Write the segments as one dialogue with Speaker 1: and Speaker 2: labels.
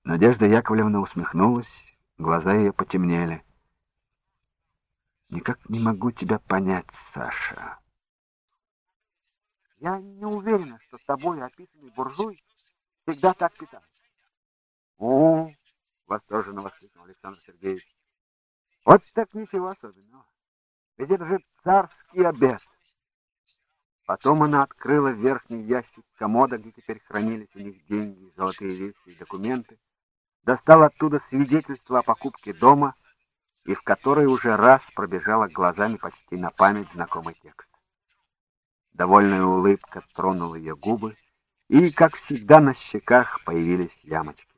Speaker 1: Надежда Яковлевна усмехнулась, глаза ее потемнели. «Никак не могу тебя понять, Саша».
Speaker 2: Я не уверена, что тобой описанный буржуй всегда так питается.
Speaker 1: «О!» — восторженно воскликнул Александр Сергеевич.
Speaker 2: Вот так ничего особенного. Ведь это же царский обед.
Speaker 1: Потом она открыла верхний ящик комода, где теперь хранились у них деньги, золотые вещи и документы, достала оттуда свидетельство о покупке дома, и в которой уже раз пробежала глазами почти на память знакомый текст. Довольная улыбка тронула ее губы, и, как всегда, на щеках появились ямочки.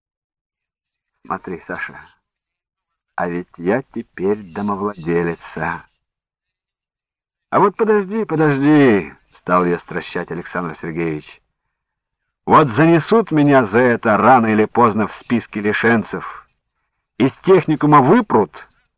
Speaker 1: «Смотри, Саша, а ведь я теперь домовладелица». «А вот подожди», — стал ее стращать Александр Сергеевич. «Вот занесут меня за это рано или поздно в списке лишенцев, из техникума выпрут,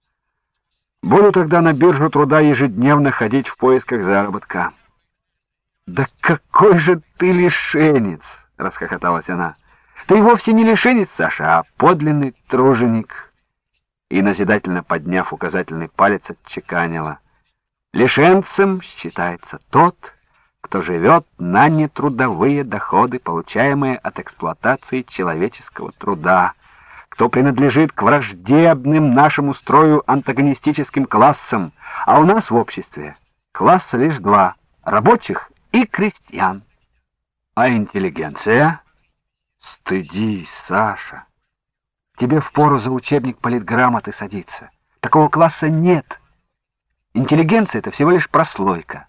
Speaker 1: буду тогда на биржу труда ежедневно ходить в поисках заработка». «Да какой же ты лишенец!» — расхохоталась она. «Ты вовсе не лишенец, Саша, а подлинный труженик». И, назидательно подняв указательный палец, отчеканила: «Лишенцем считается тот, кто живет на нетрудовые доходы, получаемые от эксплуатации человеческого труда, кто принадлежит к враждебным нашему строю антагонистическим классам, а у нас в обществе класса лишь два — рабочих и крестьян. А интеллигенция? Стыдись, Саша. Тебе впору за учебник политграмоты садиться. Такого класса нет. Интеллигенция — это всего лишь прослойка».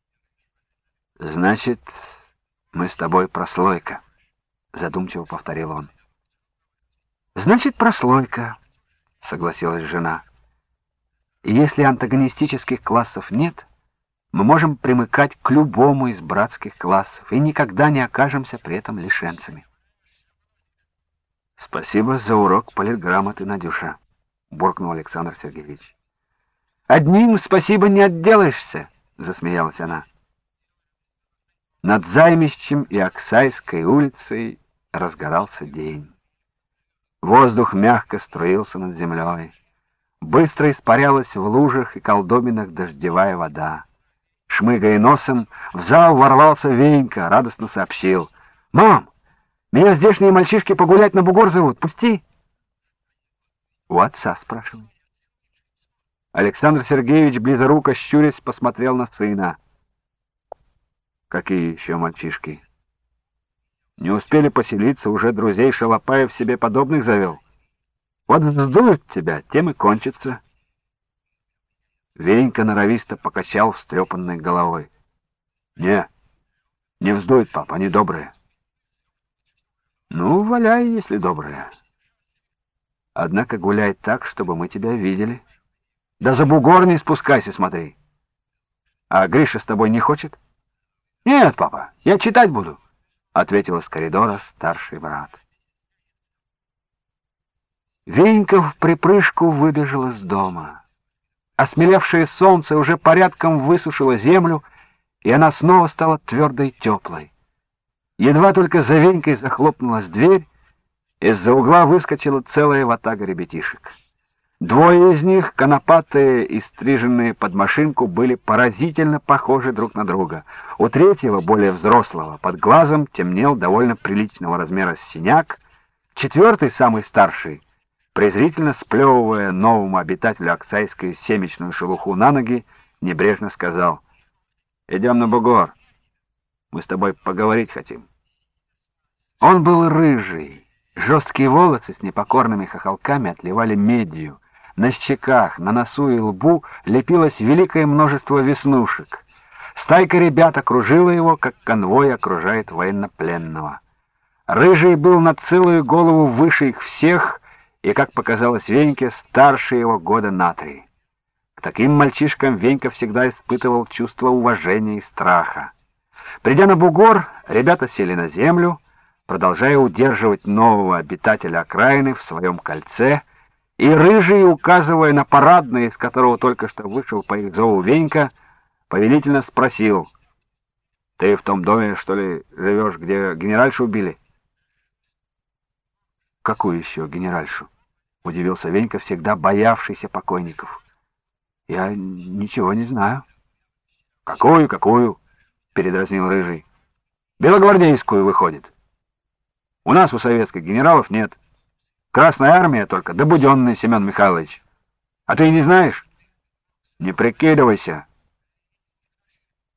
Speaker 1: «Значит, мы с тобой прослойка», — задумчиво повторил он. «Значит, прослойка», — согласилась жена. «И если антагонистических классов нет, мы можем примыкать к любому из братских классов и никогда не окажемся при этом лишенцами». «Спасибо за урок политграмоты, Надюша», — буркнул Александр Сергеевич. «Одним спасибо не отделаешься», — засмеялась она. Над Займищем и Оксайской улицей разгорался день. Воздух мягко струился над землей. Быстро испарялась в лужах и колдобинах дождевая вода. Шмыгая носом, в зал ворвался Венька, радостно сообщил: «Мам, меня здешние мальчишки погулять на бугор зовут, пусти!» «У отца спрашивай». Александр Сергеевич, близоруко щурясь, посмотрел на сына. «Какие еще мальчишки? Не успели поселиться, уже друзей Шалопаев себе подобных завел. Вот вздуют тебя, тем и кончится». Венька норовисто покачал встрепанной головой. «Не вздует, папа, они добрые». «Ну, валяй, если добрые. Однако гуляй так, чтобы мы тебя видели. Да за бугор не спускайся, смотри. А Гриша с тобой не хочет?» «Нет, папа, я читать буду», — ответил из коридора старший брат. Венька в припрыжку выбежал из дома. Осмелевшее солнце уже порядком высушило землю, и она снова стала твердой и теплой. Едва только за Венькой захлопнулась дверь, из-за угла выскочила целая ватага ребятишек. Двое из них, конопатые и стриженные под машинку, были поразительно похожи друг на друга. У третьего, более взрослого, под глазом темнел довольно приличного размера синяк. Четвертый, самый старший, презрительно сплевывая новому обитателю Оксайской семечную шелуху на ноги, небрежно сказал: «Идем на бугор. Мы с тобой поговорить хотим». Он был рыжий. Жесткие волосы с непокорными хохолками отливали медью. На щеках, на носу и лбу лепилось великое множество веснушек. Стайка ребят окружила его, как конвой окружает военнопленного. Рыжий был на целую голову выше их всех и, как показалось Веньке, старше его года на 3. К таким мальчишкам Венька всегда испытывал чувство уважения и страха. Придя на бугор, ребята сели на землю, продолжая удерживать нового обитателя окраины в своем кольце, и Рыжий, указывая на парадное, из которого только что вышел по их зову Венька, повелительно спросил: «Ты в том доме, что ли, живешь, где генеральшу убили?» Какую еще генеральшу? Удивился Венька, всегда боявшийся покойников. Я ничего не знаю. Какую? Передразнил Рыжий. Белогвардейскую, выходит. У нас у советских генералов нет. Красная армия только, да Буденный Семен Михайлович. А ты не знаешь? Не прикидывайся.